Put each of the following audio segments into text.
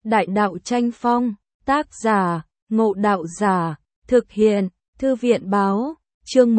Đại đạo tranh phong, tác giả, Ngộ Đạo Giả, thực hiện, Thư viện báo, chương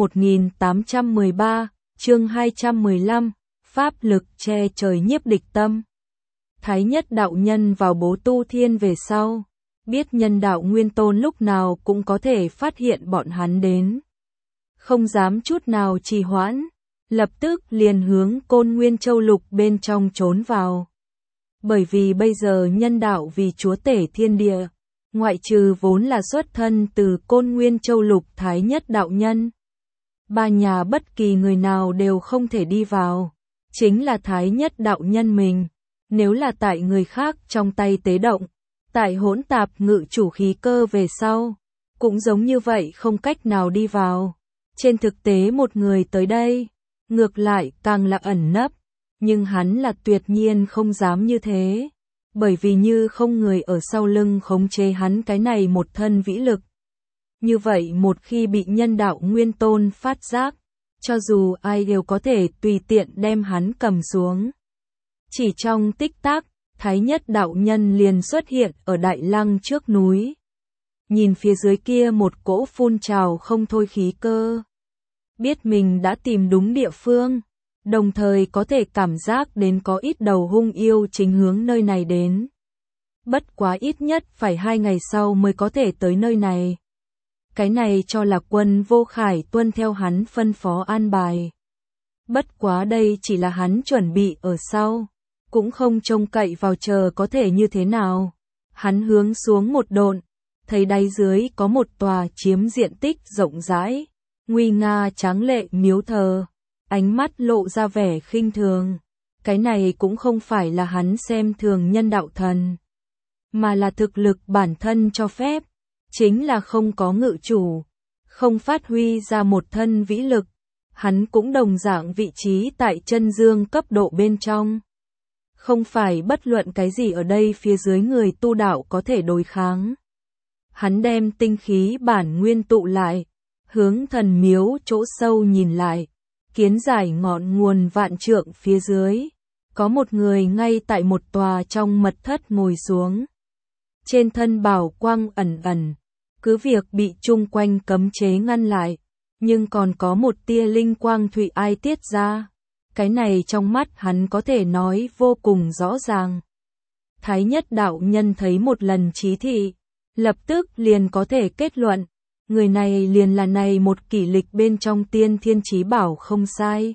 1813, chương 215, pháp lực che trời nhiếp địch tâm. Thái Nhất đạo nhân vào Bố Tu Thiên về sau, biết nhân đạo Nguyên Tôn lúc nào cũng có thể phát hiện bọn hắn đến. Không dám chút nào trì hoãn, lập tức liền hướng Côn Nguyên Châu Lục bên trong trốn vào. Bởi vì bây giờ nhân đạo vì chúa tể thiên địa, ngoại trừ vốn là xuất thân từ Côn Nguyên Châu Lục Thái Nhất đạo nhân, ba nhà bất kỳ người nào đều không thể đi vào, chính là Thái Nhất đạo nhân mình, nếu là tại người khác trong tay tế động, tại hỗn tạp ngự chủ khí cơ về sau, cũng giống như vậy không cách nào đi vào. Trên thực tế một người tới đây, ngược lại càng là ẩn nấp, nhưng hắn là tuyệt nhiên không dám như thế, bởi vì như không người ở sau lưng khống chế hắn cái này một thân vĩ lực. Như vậy một khi bị nhân đạo Nguyên Tôn phát giác, cho dù ai đều có thể tùy tiện đem hắn cầm xuống. Chỉ trong tích tắc, Thái Nhất đạo nhân liền xuất hiện ở Đại Lăng trước núi. Nhìn phía dưới kia một cỗ phun trào không thôi khí cơ. Biết mình đã tìm đúng địa phương, đồng thời có thể cảm giác đến có ít đầu hung yêu chính hướng nơi này đến. Bất quá ít nhất phải 2 ngày sau mới có thể tới nơi này. Cái này cho là Quân Vô Khải tuân theo hắn phân phó an bài. Bất quá đây chỉ là hắn chuẩn bị ở sau, cũng không trông cậy vào chờ có thể như thế nào. Hắn hướng xuống một độn, thấy đáy dưới có một tòa chiếm diện tích rộng rãi, nguy nga tráng lệ miếu thờ, ánh mắt lộ ra vẻ khinh thường. Cái này cũng không phải là hắn xem thường nhân đạo thần, mà là thực lực bản thân cho phép, chính là không có ngự chủ, không phát huy ra một thân vĩ lực, hắn cũng đồng dạng vị trí tại chân dương cấp độ bên trong. Không phải bất luận cái gì ở đây phía dưới người tu đạo có thể đối kháng. Hắn đem tinh khí bản nguyên tụ lại, hướng thần miếu chỗ sâu nhìn lại, kiến giải ngọn nguồn vạn trượng phía dưới, có một người ngay tại một tòa trong mật thất ngồi xuống. Trên thân bảo quang ẩn ẩn, cứ việc bị chung quanh cấm chế ngăn lại, nhưng còn có một tia linh quang thụy ai tiết ra. Cái này trong mắt hắn có thể nói vô cùng rõ ràng. Thái Nhất đạo nhân thấy một lần chí thị, lập tức liền có thể kết luận, người này liền là này một kỷ lịch bên trong tiên thiên chí bảo không sai.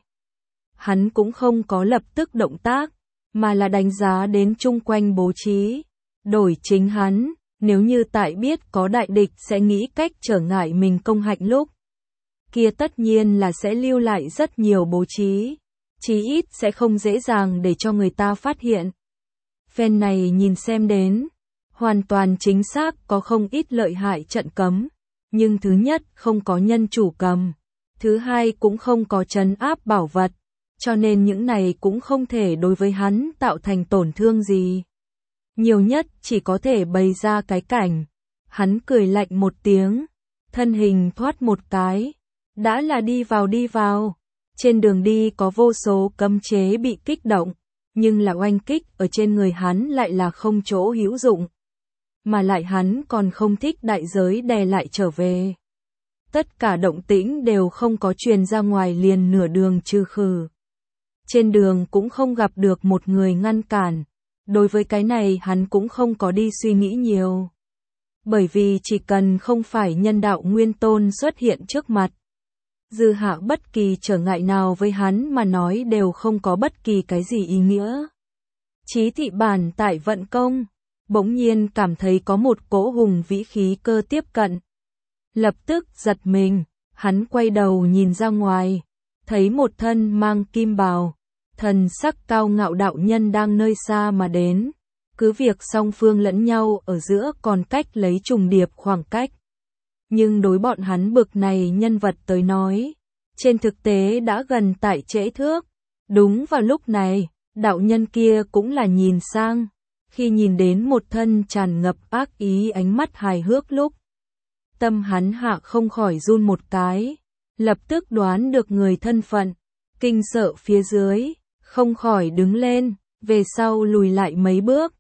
Hắn cũng không có lập tức động tác, mà là đánh giá đến chung quanh bố trí, đổi chính hắn, nếu như tại biết có đại địch sẽ nghĩ cách trở ngại mình công hạnh lúc. Kia tất nhiên là sẽ lưu lại rất nhiều bố trí, chí ít sẽ không dễ dàng để cho người ta phát hiện. Phen này nhìn xem đến, hoàn toàn chính xác có không ít lợi hại trận cấm, nhưng thứ nhất không có nhân chủ cầm, thứ hai cũng không có trấn áp bảo vật, cho nên những này cũng không thể đối với hắn tạo thành tổn thương gì. Nhiều nhất chỉ có thể bày ra cái cảnh. Hắn cười lạnh một tiếng, thân hình thoát một cái, đã là đi vào. Trên đường đi có vô số cấm chế bị kích động, nhưng là oanh kích ở trên người hắn lại là không chỗ hữu dụng. Mà lại hắn còn không thích đại giới đè lại trở về. Tất cả động tĩnh đều không có truyền ra ngoài liền nửa đường trừ khử. Trên đường cũng không gặp được một người ngăn cản. Đối với cái này hắn cũng không có đi suy nghĩ nhiều. Bởi vì chỉ cần không phải nhân đạo Nguyên Tôn xuất hiện trước mặt, dư hạ bất kỳ trở ngại nào với hắn mà nói đều không có bất kỳ cái gì ý nghĩa. Chí thị bản tại vận công, bỗng nhiên cảm thấy có một cỗ hùng vĩ khí cơ tiếp cận. Lập tức giật mình, hắn quay đầu nhìn ra ngoài, thấy một thân mang kim bào, thần sắc cao ngạo đạo nhân đang nơi xa mà đến, cứ việc song phương lẫn nhau ở giữa còn cách lấy trùng điệp khoảng cách. Nhưng đối bọn hắn bực này nhân vật tới nói, trên thực tế đã gần tại trễ thước. Đúng vào lúc này, đạo nhân kia cũng là nhìn sang, khi nhìn đến một thân tràn ngập ác ý ánh mắt hài hước lúc. Tâm hắn hạ không khỏi run một cái, lập tức đoán được người thân phận, kinh sợ phía dưới, không khỏi đứng lên, về sau lùi lại mấy bước,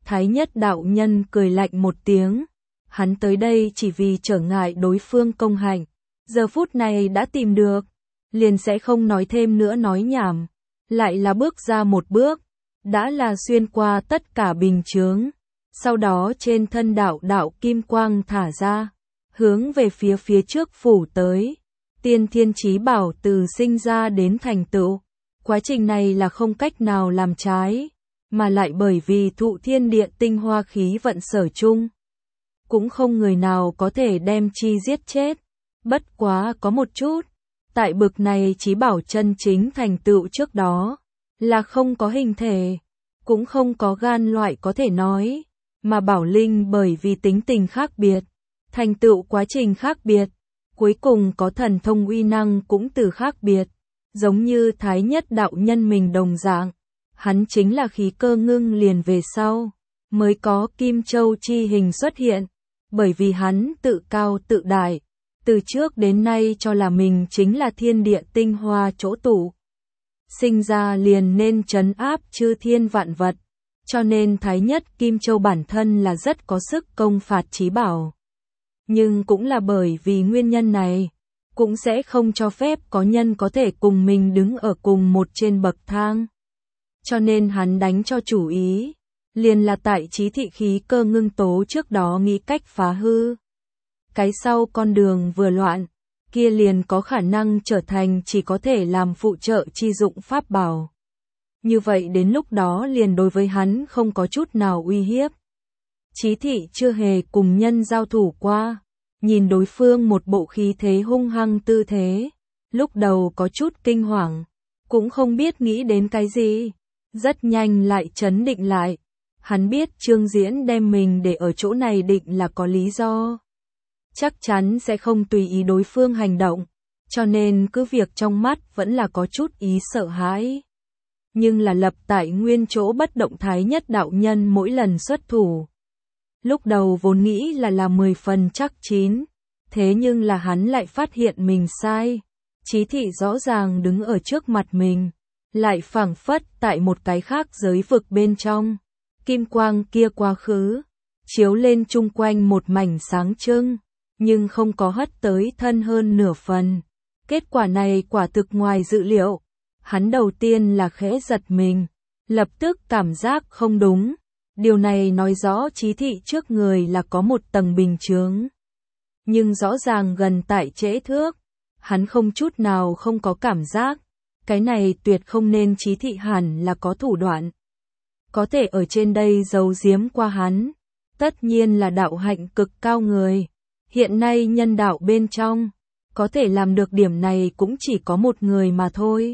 Thái Nhất đạo nhân cười lạnh một tiếng, hắn tới đây chỉ vì trở ngại đối phương công hạnh, giờ phút này đã tìm được, liền sẽ không nói thêm nữa nói nhảm, lại là bước ra một bước, đã là xuyên qua tất cả bình chướng, sau đó trên thân đạo kim quang thả ra, hướng về phía trước phủ tới, tiên thiên chí bảo từ sinh ra đến thành tựu, quá trình này là không cách nào làm trái, mà lại bởi vì thụ thiên địa tinh hoa khí vận sở chung, cũng không người nào có thể đem chi giết chết, bất quá có một chút, tại bực này chí bảo chân chính thành tựu trước đó, là không có hình thể, cũng không có gan loại có thể nói, mà bảo linh bởi vì tính tình khác biệt, thành tựu quá trình khác biệt, cuối cùng có thần thông uy năng cũng từ khác biệt, giống như Thái Nhất đạo nhân mình đồng dạng, hắn chính là khí cơ ngưng liền về sau, mới có Kim Châu chi hình xuất hiện, bởi vì hắn tự cao tự đại, từ trước đến nay cho là mình chính là thiên địa tinh hoa chỗ tụ. Sinh ra liền nên trấn áp chư thiên vạn vật, cho nên Thái Nhất Kim Châu bản thân là rất có sức công phạt chí bảo. Nhưng cũng là bởi vì nguyên nhân này, cũng sẽ không cho phép có nhân có thể cùng mình đứng ở cùng một trên bậc thang. Cho nên hắn đánh cho chủ ý, liền là tại chí thị khí cơ ngưng tố trước đó nghĩ cách phá hư. Cái sau con đường vừa loạn, kia liền có khả năng trở thành chỉ có thể làm phụ trợ chi dụng pháp bảo. Như vậy đến lúc đó liền đối với hắn không có chút nào uy hiếp. Chí thị chưa hề cùng nhân giao thủ qua, nhìn đối phương một bộ khí thế hung hăng tư thế, lúc đầu có chút kinh hoàng, cũng không biết nghĩ đến cái gì, rất nhanh lại trấn định lại. Hắn biết Trương Diễn đem mình để ở chỗ này định là có lý do. Chắc chắn sẽ không tùy ý đối phương hành động, cho nên cứ việc trong mắt vẫn là có chút ý sợ hãi. Nhưng là lập tại nguyên chỗ bất động Thái Nhất đạo nhân mỗi lần xuất thủ. Lúc đầu vốn nghĩ là 10 phần chắc chín, thế nhưng là hắn lại phát hiện mình sai. Chí thị rõ ràng đứng ở trước mặt mình, lại phảng phất tại một cái khác giới vực bên trong. Kim quang kia quá khứ, chiếu lên chung quanh một mảnh sáng trưng, nhưng không có hất tới thân hơn nửa phần. Kết quả này quả thực ngoài dự liệu. Hắn đầu tiên là khẽ giật mình, lập tức cảm giác không đúng. Điều này nói rõ chí thị trước người là có một tầng bình chướng. Nhưng rõ ràng gần tại trễ thước, hắn không chút nào không có cảm giác. Cái này tuyệt không nên chí thị hẳn là có thủ đoạn. Có thể ở trên đây giấu giếm qua hắn. Tất nhiên là đạo hạnh cực cao người. Hiện nay nhân đạo bên trong, có thể làm được điểm này cũng chỉ có một người mà thôi.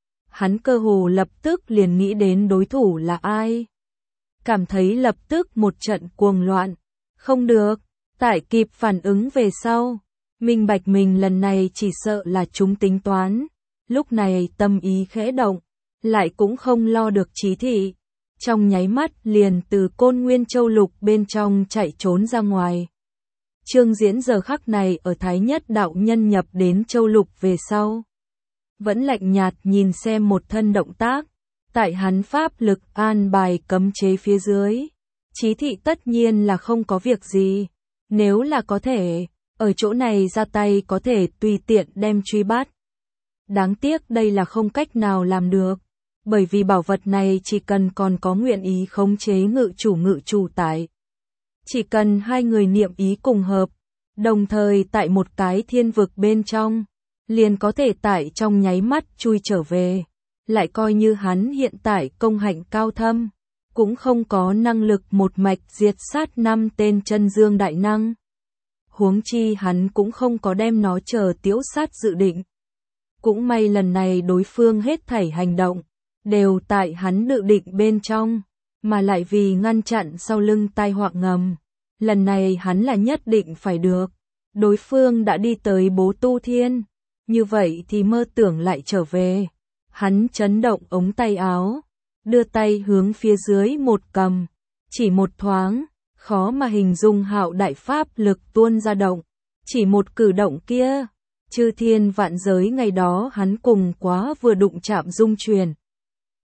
Hắn cơ hồ lập tức liền nghĩ đến đối thủ là ai. Cảm thấy lập tức một trận cuồng loạn. Không được, tại kịp phản ứng về sau. Minh bạch mình lần này chỉ sợ là chúng tính toán. Lúc này tâm ý khẽ động, lại cũng không lo được chí thị. Trong nháy mắt liền từ Côn Nguyên Châu Lục bên trong chạy trốn ra ngoài. Trương Diễn giờ khắc này ở Thái Nhất đạo nhân nhập đến Châu Lục về sau. Vẫn lạnh nhạt nhìn xem một thân động tác, tại hắn pháp lực an bài cấm chế phía dưới. Chí thị tất nhiên là không có việc gì, nếu là có thể, ở chỗ này ra tay có thể tùy tiện đem truy bắt. Đáng tiếc đây là không cách nào làm được, bởi vì bảo vật này chỉ cần còn có nguyện ý khống chế ngự chủ tại. Chỉ cần hai người niệm ý cùng hợp, đồng thời tại một cái thiên vực bên trong, liền có thể tại trong nháy mắt chui trở về. Lại coi như hắn hiện tại công hạnh cao thâm, cũng không có năng lực một mạch diệt sát 5 tên chân dương đại năng. Huống chi hắn cũng không có đem nó chờ tiễu sát dự định. Cũng may lần này đối phương hết thảy hành động, đều tại hắn dự định bên trong, mà lại vì ngăn chặn sau lưng tai họa ngầm. Lần này hắn là nhất định phải được. Đối phương đã đi tới Bố Tu Thiên, như vậy thì mơ tưởng lại trở về. Hắn chấn động ống tay áo, đưa tay hướng phía dưới một cầm, chỉ một thoáng, khó mà hình dung hạo đại pháp lực tuôn ra động, chỉ một cử động kia, chư thiên vạn giới ngày đó hắn cùng quá vừa đụng chạm dung truyền.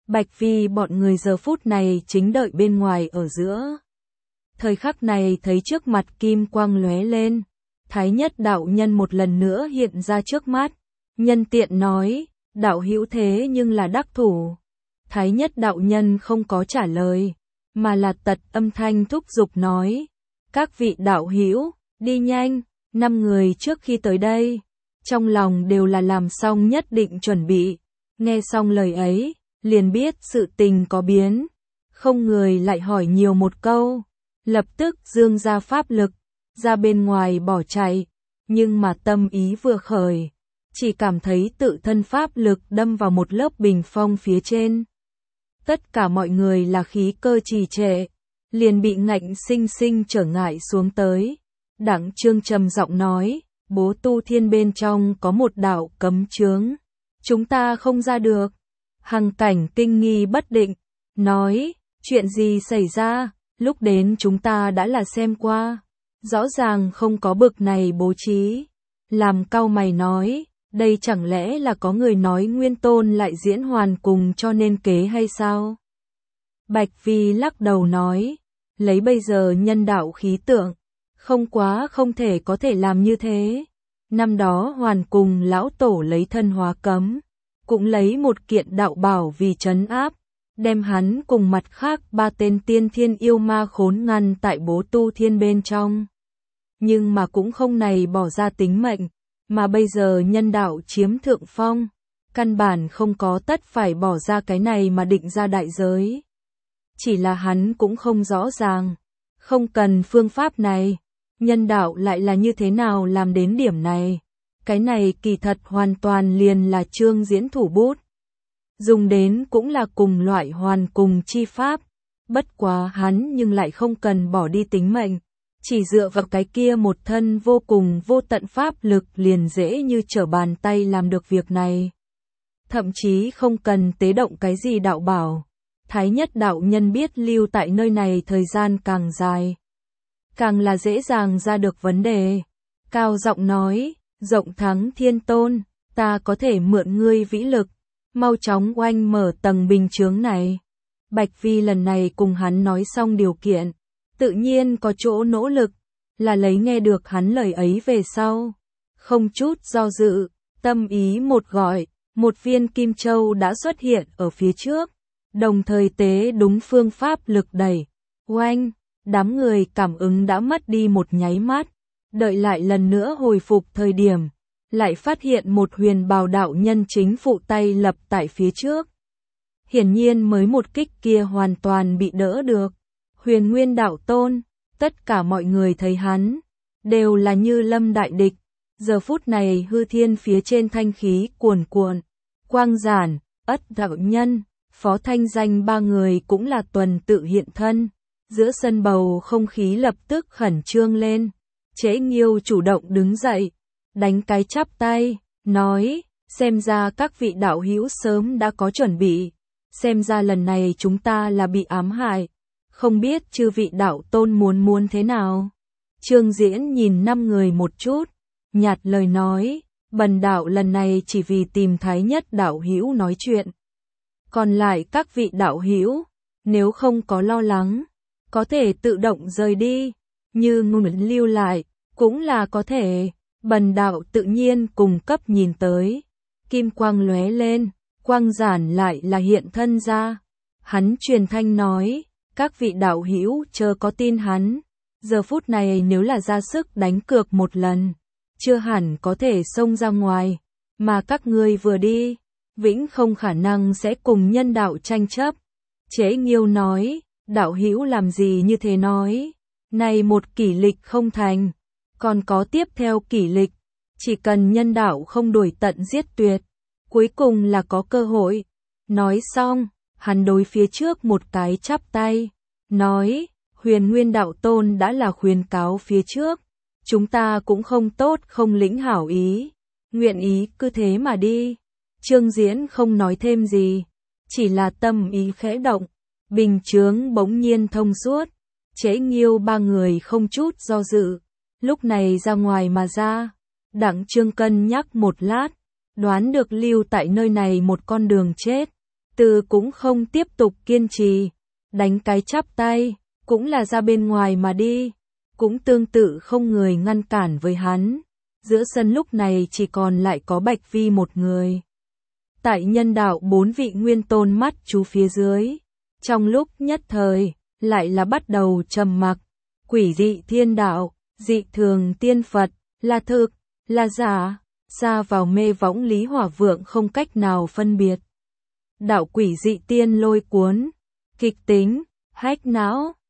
Bạch Phi bọn người giờ phút này chính đợi bên ngoài ở giữa. Thời khắc này thấy trước mặt kim quang lóe lên, Thái Nhất đạo nhân một lần nữa hiện ra trước mắt, nhân tiện nói, đạo hữu thế nhưng là đắc thủ. Thái Nhất đạo nhân không có trả lời, mà là tật âm thanh thúc giục nói, các vị đạo hữu, đi nhanh, 5 người trước khi tới đây, trong lòng đều là làm xong nhất định chuẩn bị, nghe xong lời ấy, liền biết sự tình có biến, không người lại hỏi nhiều một câu, lập tức dương ra pháp lực, ra bên ngoài bỏ chạy, nhưng mà tâm ý vừa khởi, chỉ cảm thấy tự thân pháp lực đâm vào một lớp bình phong phía trên. Tất cả mọi người là khí cơ trì trệ, liền bị ngạnh sinh sinh trở ngại xuống tới. Đặng Trương trầm giọng nói, Bố Tu Thiên bên trong có một đạo cấm chướng, chúng ta không ra được. Hằng Cảnh kinh nghi bất định, nói, chuyện gì xảy ra, lúc đến chúng ta đã là xem qua, rõ ràng không có bực này bố trí. Làm cau mày nói, đây chẳng lẽ là có người nói Nguyên Tôn lại diễn hoàn cùng cho nên kế hay sao? Bạch Vi lắc đầu nói, lấy bây giờ nhân đạo khí tượng, không thể có thể làm như thế. Năm đó hoàn cùng lão tổ lấy thân hóa cấm, cũng lấy một kiện đạo bảo vì trấn áp, đem hắn cùng mặt khác 3 tên tiên thiên yêu ma khốn ngăn tại Bố Tu Thiên bên trong. Nhưng mà cũng không này bỏ ra tính mệnh, mà bây giờ nhân đạo chiếm thượng phong, căn bản không có tất phải bỏ ra cái này mà định ra đại giới. Chỉ là hắn cũng không rõ ràng, không cần phương pháp này, nhân đạo lại là như thế nào làm đến điểm này. Cái này kỳ thật hoàn toàn liền là Trương Diễn thủ bút. Dùng đến cũng là cùng loại hoàn cùng chi pháp, bất quá hắn nhưng lại không cần bỏ đi tính mệnh, chỉ dựa vào cái kia một thân vô cùng vô tận pháp lực liền dễ như trở bàn tay làm được việc này. Thậm chí không cần tế động cái gì đạo bảo. Thái Nhất đạo nhân biết lưu tại nơi này thời gian càng dài, càng là dễ dàng ra được vấn đề. Cao giọng nói, rộng thắng thiên tôn, ta có thể mượn ngươi vĩ lực, mau chóng oanh mở tầng bình chướng này. Bạch Vi lần này cùng hắn nói xong điều kiện, tự nhiên có chỗ nỗ lực, là lấy nghe được hắn lời ấy về sau. Không chút do dự, tâm ý một gọi, một viên kim châu đã xuất hiện ở phía trước, đồng thời tế đúng phương pháp lực đẩy. Oanh, đám người cảm ứng đã mất đi một nháy mắt, đợi lại lần nữa hồi phục thời điểm, lại phát hiện một huyền bào đạo nhân chính phụ tay lập tại phía trước. Hiển nhiên mới một kích kia hoàn toàn bị đỡ được. Huyền Nguyên đạo tôn, tất cả mọi người thấy hắn, đều là như lâm đại địch. Giờ phút này hư thiên phía trên thanh khí cuồn cuộn, Quang Giản, Ất đạo nhân, Phó Thanh Danh 3 người cũng là tuần tự hiện thân. Giữa sân bầu không khí lập tức khẩn trương lên. Trễ Nghiêu chủ động đứng dậy, đánh cái chắp tay, nói, xem ra các vị đạo hữu sớm đã có chuẩn bị, xem ra lần này chúng ta là bị ám hại, không biết chư vị đạo tôn muốn thế nào. Trương Diễn nhìn 5 người một chút, nhạt lời nói, bần đạo lần này chỉ vì tìm Thái Nhất đạo hữu nói chuyện. Còn lại các vị đạo hữu, nếu không có lo lắng, có thể tự động rời đi, như muốn lưu lại, cũng là có thể. Bần đạo tự nhiên cùng cấp nhìn tới, kim quang lóe lên, Quang Giản lại là hiện thân ra. Hắn truyền thanh nói, các vị đạo hữu chớ có tin hắn, giờ phút này nếu là ra sức đánh cược một lần, chưa hẳn có thể xông ra ngoài, mà các ngươi vừa đi, vĩnh không khả năng sẽ cùng nhân đạo tranh chấp. Trễ Nghiêu nói, đạo hữu làm gì như thế nói, này một kỷ lịch không thành, còn có tiếp theo kỷ lịch, chỉ cần nhân đạo không đuổi tận giết tuyệt, cuối cùng là có cơ hội. Nói xong, hắn đối phía trước một cái chắp tay, nói, Huyền Nguyên đạo tôn đã là khuyên cáo phía trước, chúng ta cũng không tốt không lĩnh hảo ý, nguyện ý cứ thế mà đi. Trương Diễn không nói thêm gì, chỉ là tâm ý khẽ động, bình chướng bỗng nhiên thông suốt. Trễ Nghiêu 3 người không chút do dự, lúc này ra ngoài mà ra. Đặng Trương cân nhắc một lát, đoán được lưu tại nơi này một con đường chết, Từ cũng không tiếp tục kiên trì, đánh cái chắp tay, cũng là ra bên ngoài mà đi, cũng tương tự không người ngăn cản với hắn. Giữa sân lúc này chỉ còn lại có Bạch Vi một người. Tại nhân đạo 4 vị nguyên tôn mắt chú phía dưới, trong lúc nhất thời, lại là bắt đầu trầm mặc. Quỷ dị thiên đạo, dị thường tiên Phật, là thực, là giả, xa vào mê võng Lý Hỏa Vượng không cách nào phân biệt. Đạo quỷ dị tiên lôi cuốn, kịch tính, hách não,